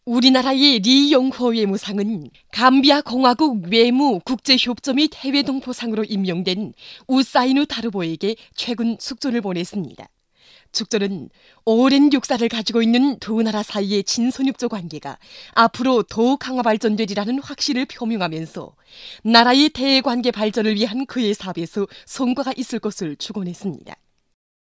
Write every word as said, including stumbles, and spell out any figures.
우리나라의 리용호 외무상은 감비아 공화국 외무 국제협조 및 해외동포상으로 임명된 우사이누 다르보에게 최근 축전을 보냈습니다. 축전은 오랜 역사를 가지고 있는 두 나라 사이의 친선협조 관계가 앞으로 더욱 강화 발전되리라는 확신을 표명하면서 나라의 대외관계 발전을 위한 그의 사업에서 성과가 있을 것을 축원했습니다.